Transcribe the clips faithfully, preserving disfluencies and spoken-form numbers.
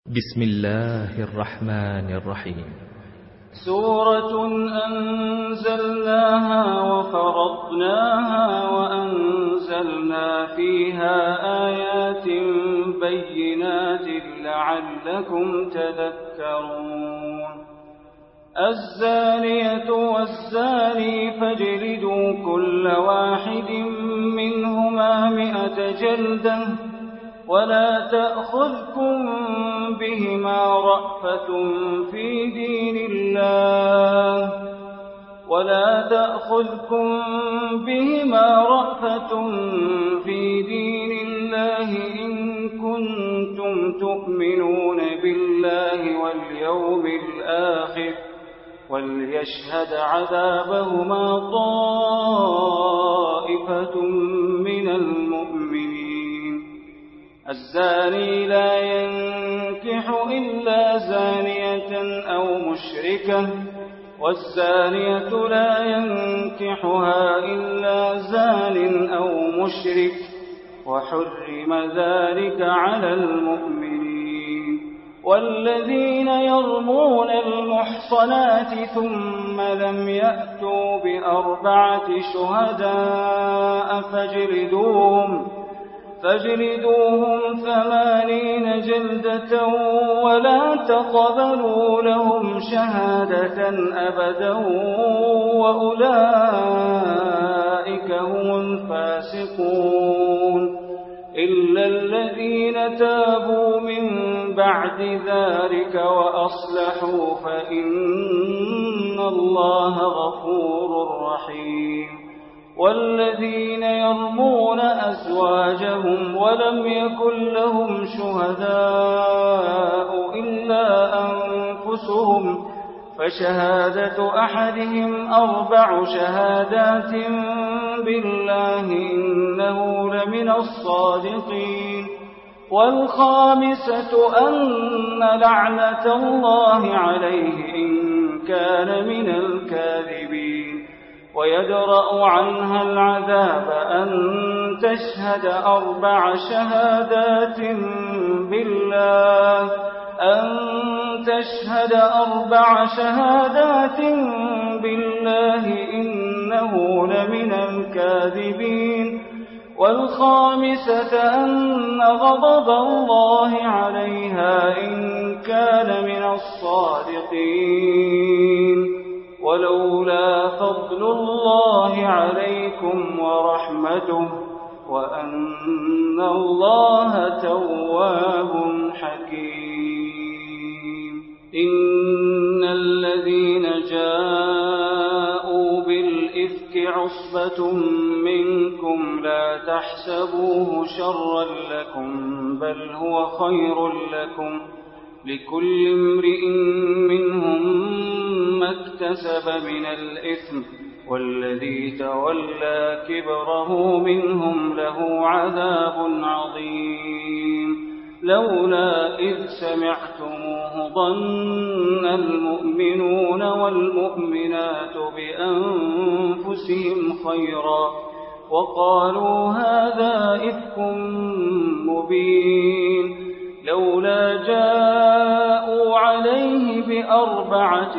بسم الله الرحمن الرحيم. سورة أنزلناها وفرضناها وأنزلنا فيها آيات بينات لعلكم تذكرون. الزانية والزاني فاجلدوا كل واحد منهما مئة جلدة ولا تأخذكم بهما رأفة في دين الله ولا تأخذكم بهما رأفة في دين الله إن كنتم تؤمنون بالله واليوم الآخر وليشهد عذابهما طائفة من المؤمنين. الزاني لا ينكح إلا زانية أو مشركة والزانية لا ينكحها إلا زان أو مشرك وحرم ذلك على المؤمنين. والذين يرمون المحصنات ثم لم يأتوا بأربعة شهداء فاجلدوهم فاجلدوهم ثمانين جلدة ولا تقبلوا لهم شهادة أبدا وأولئك هم الفاسقون. إلا الذين تابوا من بعد ذلك وأصلحوا فإن الله غفور رحيم. والذين يرمون أزواجهم ولم يكن لهم شهداء إلا أنفسهم فشهادة أحدهم أربع شهادات بالله إنه لمن الصادقين. والخامسة أن لعنة الله عليه إن كان من الكاذبين. ويدرأ عنها العذاب أن تشهد أربع شهادات بالله أن تشهد أربع شهادات بالله إنه لمن الكاذبين. والخامسة أن غضب الله عليها إن كان من الصادقين. ولولا فضل الله عليكم ورحمته وأن الله تواب حكيم. إن الذين جاءوا بالإفك عصبة منكم لا تحسبوه شرا لكم بل هو خير لكم لكل امرئ منهم ما اكتسب من الإثم والذي تولى كبره منهم له عذاب عظيم. لولا إذ سمعتموه ظن المؤمنون والمؤمنات بأنفسهم خيرا وقالوا هذا إفك مبين. لولا جاءوا عليه بأربعة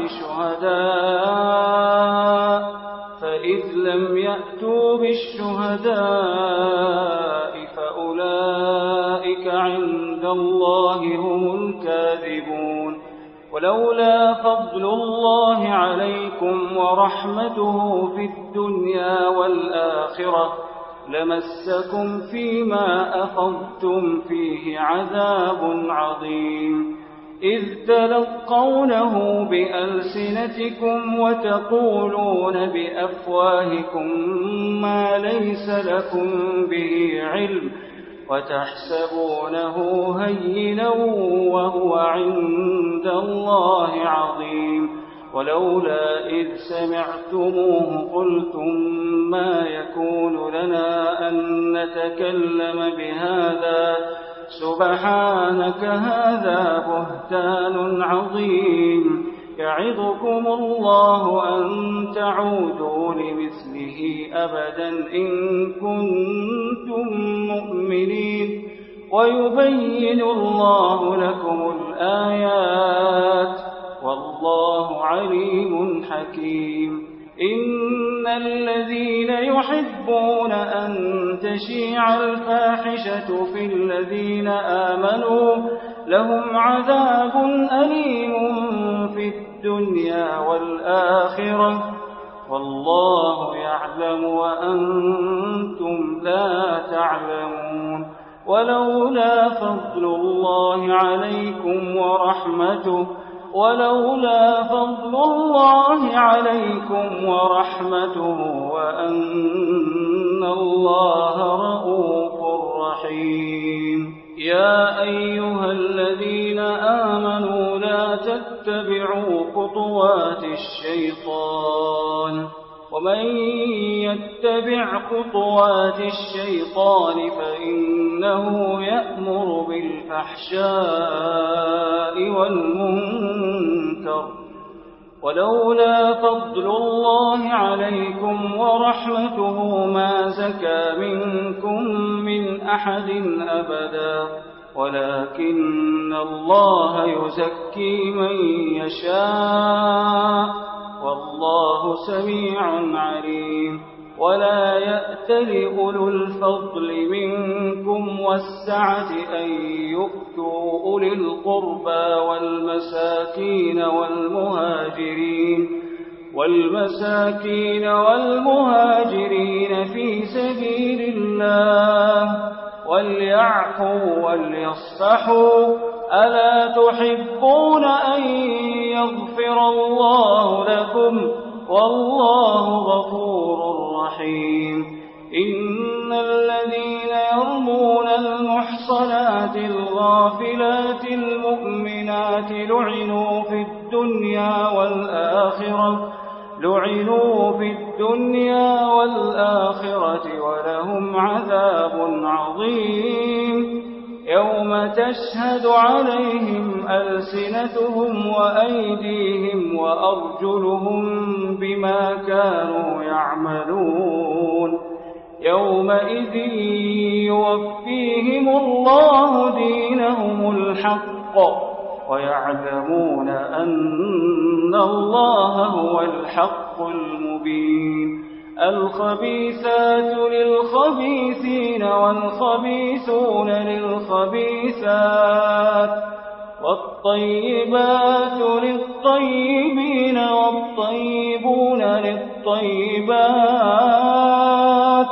شهداء فإذ لم يأتوا بالشهداء فأولئك عند الله هم الكاذبون. ولولا فضل الله عليكم ورحمته في الدنيا والآخرة لمسكم فيما أخذتم فيه عذاب عظيم. إذ تلقونه بألسنتكم وتقولون بأفواهكم ما ليس لكم به علم وتحسبونه هينا وهو عند الله عظيم. ولولا إذ سمعتموه قلتم ما يكون لنا أن نتكلم بهذا سبحانك هذا بهتان عظيم. يعظكم الله أن تعودوا لمثله أبدا إن كنتم مؤمنين ويبين الله لكم الآيات حكيم إن الذين يحبون أن تشيع الفاحشة في الذين آمنوا لهم عذاب أليم في الدنيا والآخرة والله يعلم وأنتم لا تعلمون ولولا فضل الله عليكم ورحمته ولولا فضل الله عليكم ورحمته وأن الله رؤوف رحيم يا أيها الذين آمنوا لا تتبعوا خطوات الشيطان ومن يتبع خطوات الشيطان فإنه يأمر بالفحشاء والمنكر ولولا فضل الله عليكم ورحمته ما زكى منكم من أحد أبدا ولكن الله يزكي من يشاء والله سميع عليم ولا يأتل أولو الفضل منكم والسعة أن يؤتوا أولي القربى والمساكين والمهاجرين والمساكين والمهاجرين في سبيل الله وليعفوا وليصفحوا ألا تحبون أن يغفر الله لكم والله غفور رحيم إن الذين يرمون المحصنات الغافلات المؤمنات لعنوا في الدنيا والآخرة لعنوا في الدنيا والآخرة ولهم عذاب عظيم يوم تشهد عليهم ألسنتهم وأيديهم وأرجلهم بما كانوا يعملون يومئذ يوفيهم الله دينهم الحق ويعلمون أن الله هو الحق المبين الخبيثات للخبيثين والخبيثون للخبيثات والطيبات للطيبين والطيبون للطيبات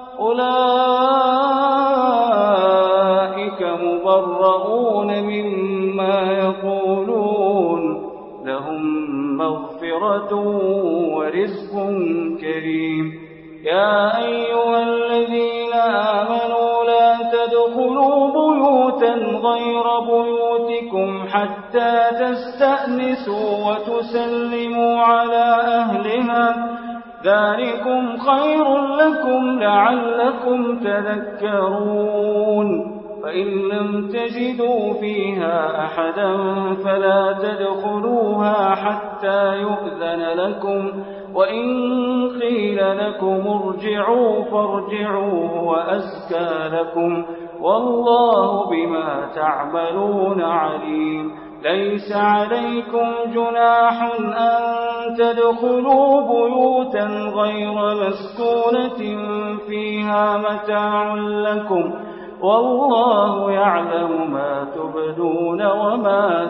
أولئك مبرؤون مما يقولون لهم مغفرة ورزق كريم يا أيها الذين آمنوا لا تدخلوا بيوتا غير بيوتكم حتى تستأنسوا وتسلموا على أهلها ذلكم خير لكم لعلكم تذكرون فإن لم تجدوا فيها أحدا فلا تدخلوها حتى يؤذن لكم وإن قيل لكم ارجعوا فارجعوا هو أزكى لكم والله بما تعملون عليم ليس عليكم جناح أن تدخلوا بيوتا غير مسكونة فيها متاع لكم والله يعلم ما تبدون وما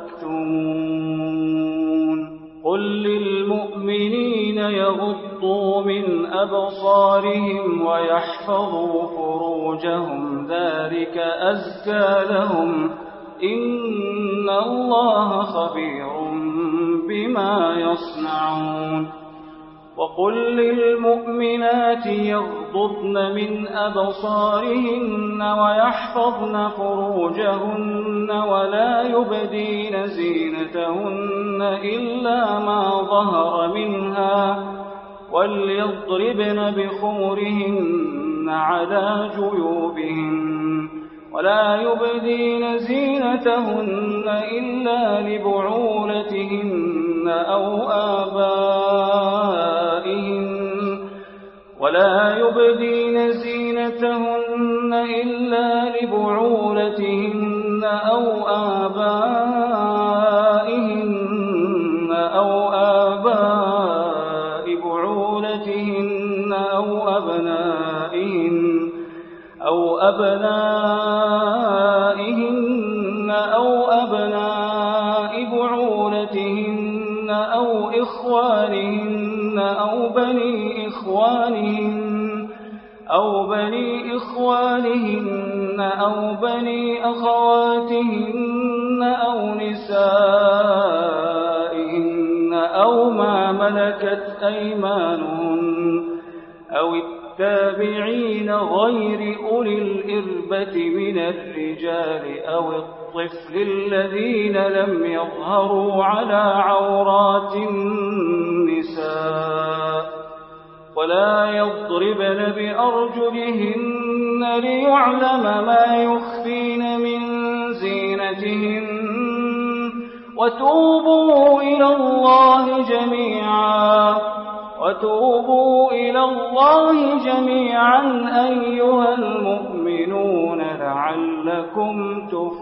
تكتمون قل للمؤمنين يغضوا من أبصارهم ويحفظوا فروجهم ذلك أزكى لهم إن الله خبير بما يصنعون وقل للمؤمنات يغضضن من أبصارهن ويحفظن فروجهن ولا يبدين زينتهن إلا ما ظهر منها وليضربن بخمرهن على جيوبهن ولا يبدين زينتهن إلا لبعولتهن أو آبائهن ولا يبدين زينتهن إلا لبعولتهن أو آبائهن أو آبائهن أبنائهن أو أبناء بعولتهن أو إخوانهن أو بني إخوانهن أو بني إخوانهن أو بني أخواتهن أو نسائهن أو ما ملكت أيمانهن أو التابعين غير أولي الإربة من الرجال أو الطفل الذين لم يظهروا على عورات النساء ولا يضربن بأرجلهن ليعلم ما يخفين من زينتهن وتوبوا إلى الله جميعا وتوبوا إلى الله جميعا أيها المؤمنون لعلكم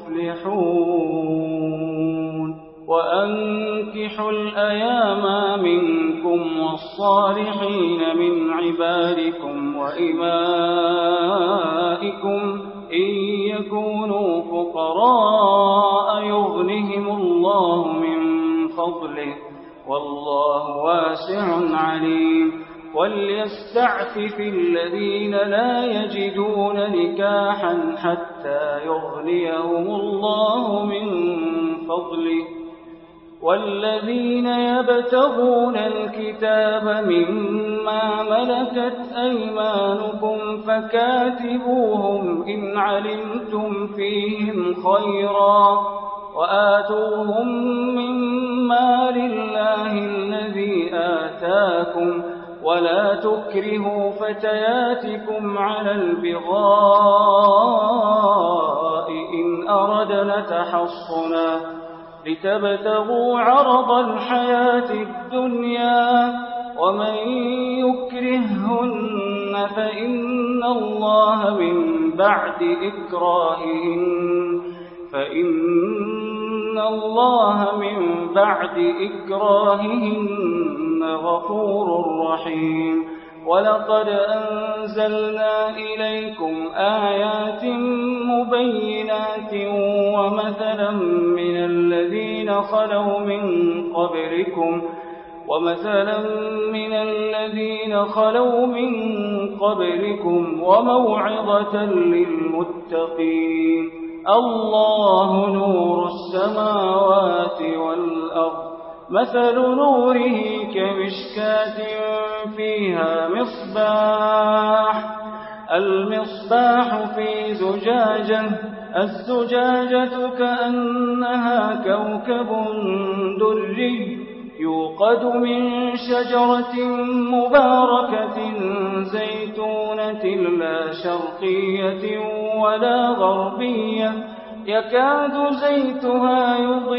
تفلحون وأنكحوا الأيام منكم والصالحين من عبادكم وإمائكم إن يكونوا فقراء يغنهم الله من فضله والله واسع عليم وليستعفف الذين لا يجدون نكاحا حتى يغنيهم الله من فضله والذين يبتغون الكتاب مما ملكت أيمانكم فكاتبوهم إن علمتم فيهم خيرا وآتوهم مما لله الذي آتاكم ولا تكرهوا فتياتكم على البغاء إن أردنا تحصنا لتبتغوا عرض الحياة الدنيا ومن يكرههن فإن الله من بعد إكراههن فإن الله من بعد إكراههن غفور رحيم ولقد أنزلنا إليكم آيات مبينات ومثلا من الذين خلوا من قبلكم ومثلا من الذين خلوا من قبلكم وموعظة للمتقين الله نور السماوات والأرض مثل نوره كمشكاة فيها مصباح المصباح في زجاجة الزجاجة كأنها كوكب دري يوقد من شجرة مباركة زيتونة لا شرقية ولا غربية يكاد زيتها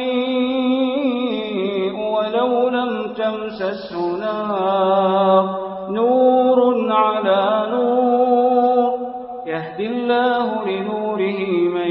يضيء ولو لم تمسسه نار نور على نور يهدي الله لنوره من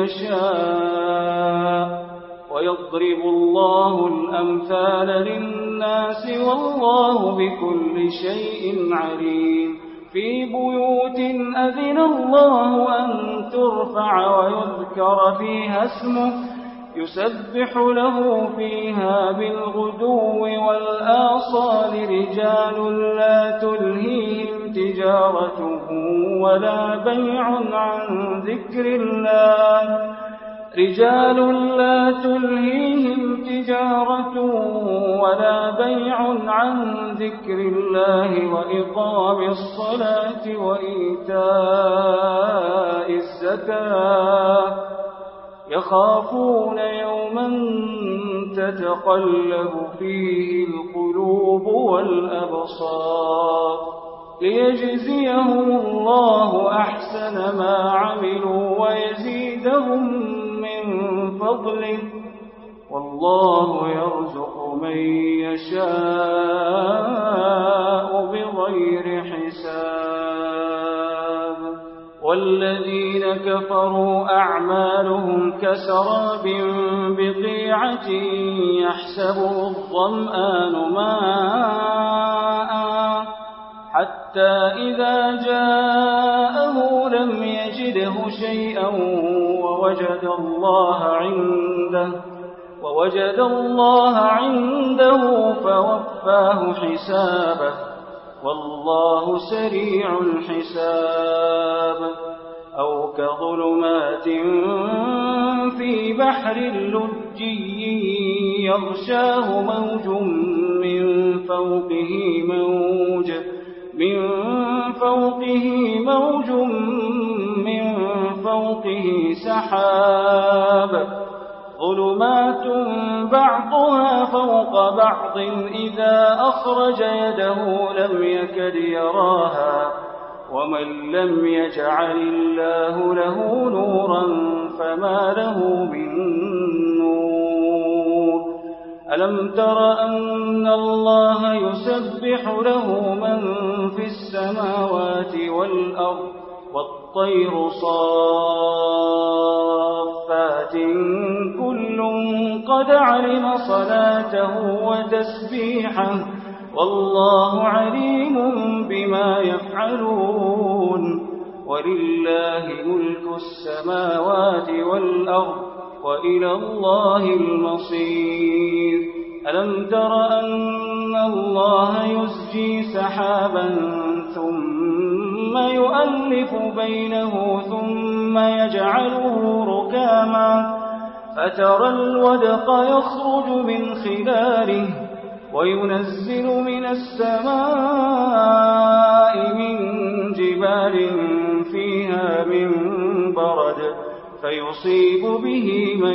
يشاء ويضرب الله الأمثال للناس والله بكل شيء عليم في بيوت أذن الله أن ترفع ويذكر فيها اسمه يسبح له فيها بالغدو والآصال رجال لا تلهيهم تجارة ولا بيع عن ذكر الله رجال لا تلهيهم تجارة ولا بيع عن ذكر الله وإقام الصلاة وإيتاء الزكاة يخافون يوما تتقلب فيه القلوب والأبصار ليجزيهم الله أحسن ما عملوا ويزيدهم من فضله والله يرزق من يشاء بغير حساب والذين كفروا أعمالهم كسراب بقيعة يحسبه الظمآن ماء حتى إذا جاءه لم يجده يجده شيئا ووجد الله عنده ووجد الله عنده فوفاه حسابه والله سريع الحساب أو كظلمات في بحر لجي يغشاه موج من فوقه موج من فوقه موج من فوقه سحاب ظلمات بعضها فوق بعض إذا أخرج يده لم يكد يراها ومن لم يجعل الله له نورا فما له من نور ألم تر أن الله يسبح له من في السماوات والأرض والطير صافات كل قد علم صلاته وتسبيحه والله عليم بما يفعلون ولله ملك السماوات والأرض وإلى الله المصير ألم تر أن الله يزجي سحابا ثم يؤلف بينه ثم يجعله ركاما فترى الودق يخرج من خلاله وينزل من السماء من جبال فيها من برد فيصيب به من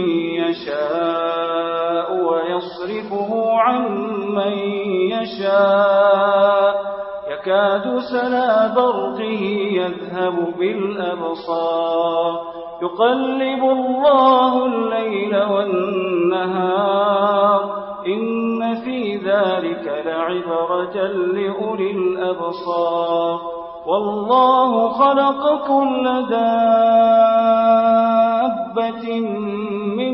يشاء ويصرفه عن من يشاء يكاد سنا برقه يذهب بالأبصار يقلب الله الليل والنهار إن في ذلك لعبرة لأولي الأبصار والله خلق كل دابة من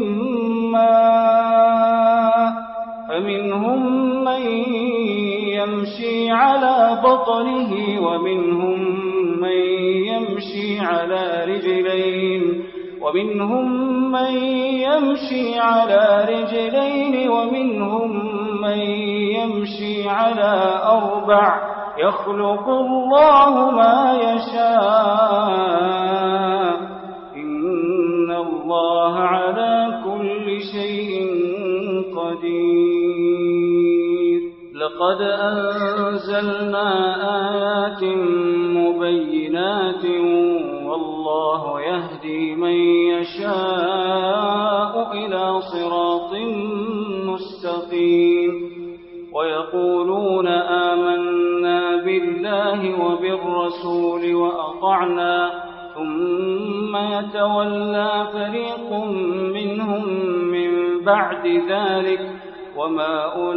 ماء فمنهم من يمشي على بطنه ومنهم من يمشي على رجلين ومنهم من يمشي على رجلين ومنهم من يمشي على أربع يخلق الله ما يشاء إن الله على كل شيء قدير لقد أنزلنا آيات مبينات والله يهدي من يشاء إلى صراط مستقيم ويقولون آمنا بالله وبالرسول وأطعنا ثم يتولى فريق منهم من بعد ذلك وما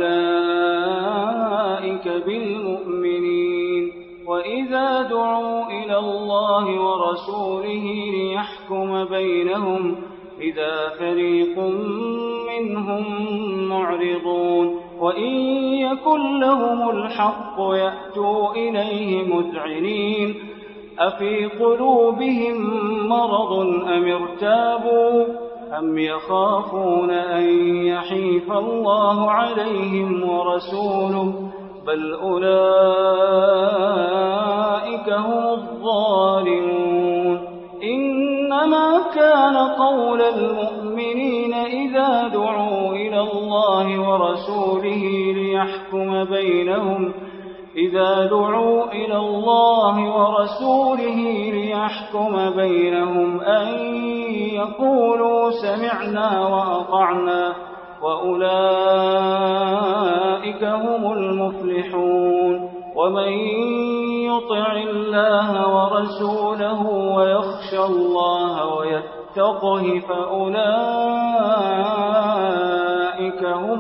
أولئك بالمؤمنين وإذا دعوا إلى الله ورسوله ليحكم بينهم إذا فريق منهم معرضون وإن يكن لهم الحق يأتوا إليه مذعنين أفي قلوبهم مرض أم ارتابوا أم يخافون أن يحيف الله عليهم ورسوله بل أولئك هم الظالمون إنما كان قول المؤمنين إذا دعوا إلى الله ورسوله ليحكم بينهم إذا دعوا إلى الله ورسوله ليحكم بينهم أن يقولوا سمعنا وأطعنا وأولئك هم المفلحون ومن يطع الله ورسوله ويخشى الله ويتقه فأولئك هم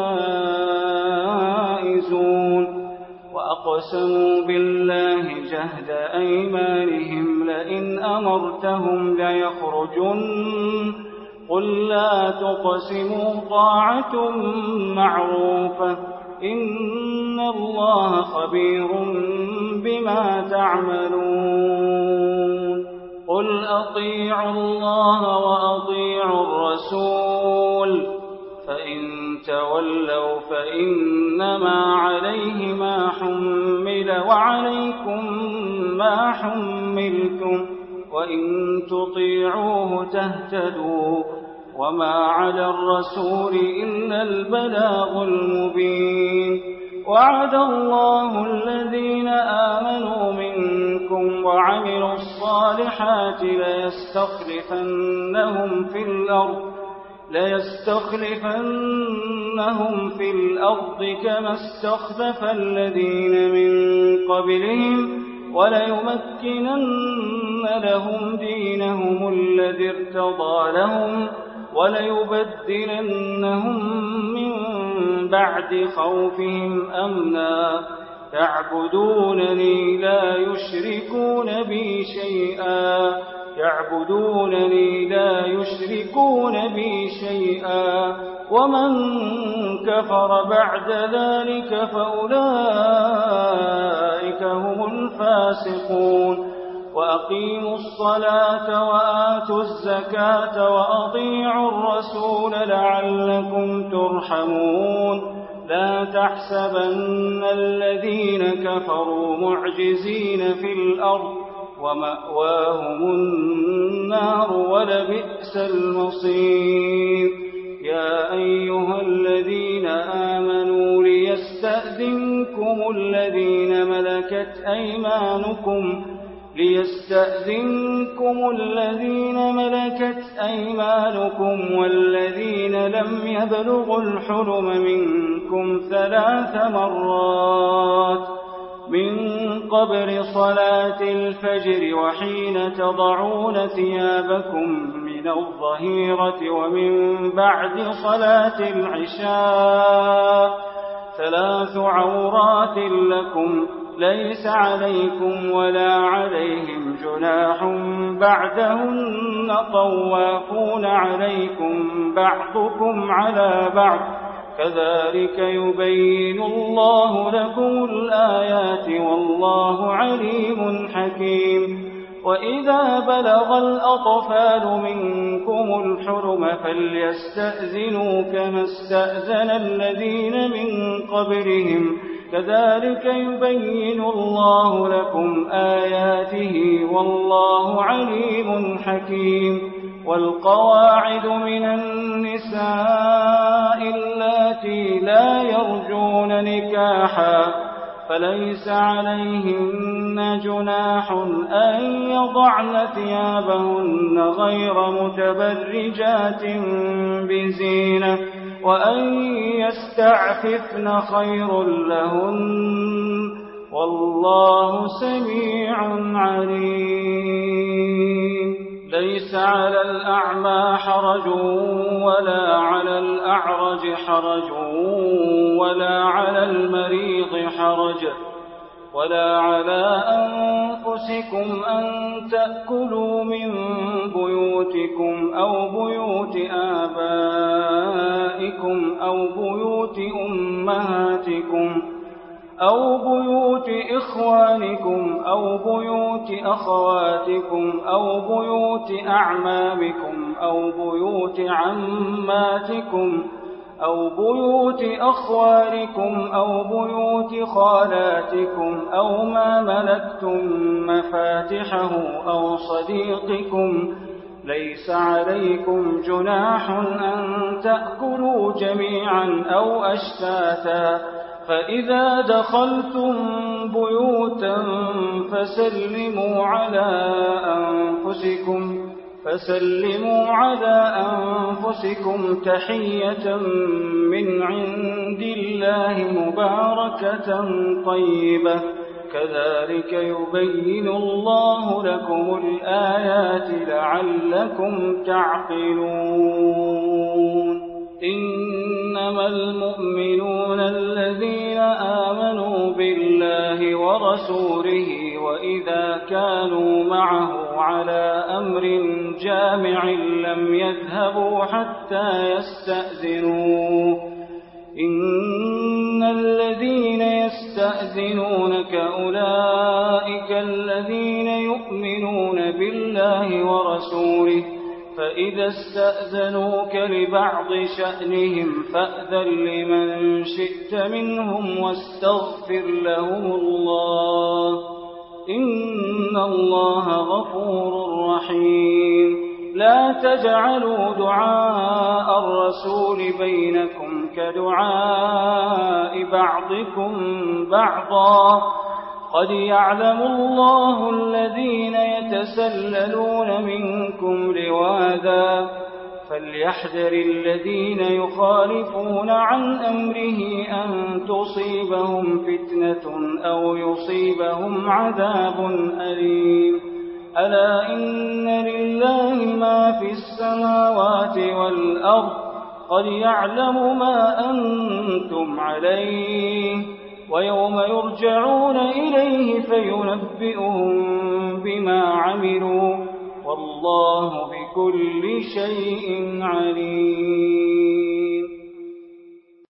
الفائزون وأقسموا بالله جهد أيمانهم لئن أمرتهم ليخرجن قل لا تقسموا طاعة معروفة إن الله خبير بما تعملون قل أطيعوا الله وأطيعوا الرسول فإن تولوا فإنما عليه ما حمل وعليكم ما حملتم وإن تطيعوه تهتدوا وما على الرسول إلا البلاغ المبين وعد الله الذين آمنوا منكم وعملوا الصالحات ليستخلفنهم في الأرض ليستخلفنهم في الأرض كما استخلف الذين من قبلهم وليمكنن لهم دينهم الذي ارتضى لهم وليبدلنهم من بعد خوفهم أمنا يعبدونني لا يشركون بي شيئا يعبدونني لا يشركون بي شيئا ومن كفر بعد ذلك فأولئك هم الفاسقون وأقيموا الصلاة وآتوا الزكاة وأطيعوا الرسول لعلكم ترحمون لا تحسبن الذين كفروا معجزين في الأرض ومأواهم النار ولبئس المصير يا أيها الذين آمنوا ليستأذنكم الذين ملكت أيمانكم ليستأذنكم الذين ملكت أيمانكم والذين لم يبلغوا الحلم منكم ثلاث مرات من قبل صلاة الفجر وحين تضعون ثيابكم من الظهيرة ومن بعد صلاة العشاء ثلاث عورات لكم ليس عليكم ولا عليهم جناح بعدهن طوافون عليكم بعضكم على بعض كذلك يبين الله لكم الآيات والله عليم حكيم وإذا بلغ الأطفال منكم الحلم فليستأذنوا كما استأذن الذين من قبلهم كذلك يبين الله لكم آياته والله عليم حكيم والقواعد من النساء اللاتي لا يرجون نكاحا فليس عليهن جناح أن يضعن ثيابهن غير متبرجات بزينة وأن يستعففن خير لهن والله سميع عليم ليس على الأعمى حرج ولا على الأعرج حرج ولا على المريض حرج ولا على أنفسكم أن تأكلوا من بيوتكم أو بيوت آبائكم أو بيوت أمهاتكم أو بيوت إخوانكم أو بيوت أخواتكم أو بيوت أعمامكم أو بيوت عماتكم أو بيوت أخوالكم أو بيوت خالاتكم أو ما ملكتم مفاتحه أو صديقكم ليس عليكم جناح أن تأكلوا جميعا أو أشتاتا فإذا دخلتم بيوتا فسلموا على أنفسكم فسلموا على أنفسكم تحية من عند الله مباركة طيبة كذلك يبين الله لكم الآيات لعلكم تعقلون إنما المؤمنون الذين آمنوا بالله ورسوله وإذا كانوا معه على أمر جامع لم يذهبوا حتى يستأذنوه إن الذين يستأذنونك أولئك الذين يؤمنون بالله وإذا استأذنوك لبعض شأنهم فأذن لمن شئت منهم واستغفر لهم الله إن الله غفور رحيم لا تجعلوا دعاء الرسول بينكم كدعاء بعضكم بعضا قد يعلم الله الذين يتسللون منكم لواذا فليحذر الذين يخالفون عن أمره أن تصيبهم فتنة أو يصيبهم عذاب أليم ألا إن لله ما في السماوات والأرض قد يعلم ما أنتم عليه ويوم يرجعون إليه فينبئهم بما عملوا والله بكل شيء عليم.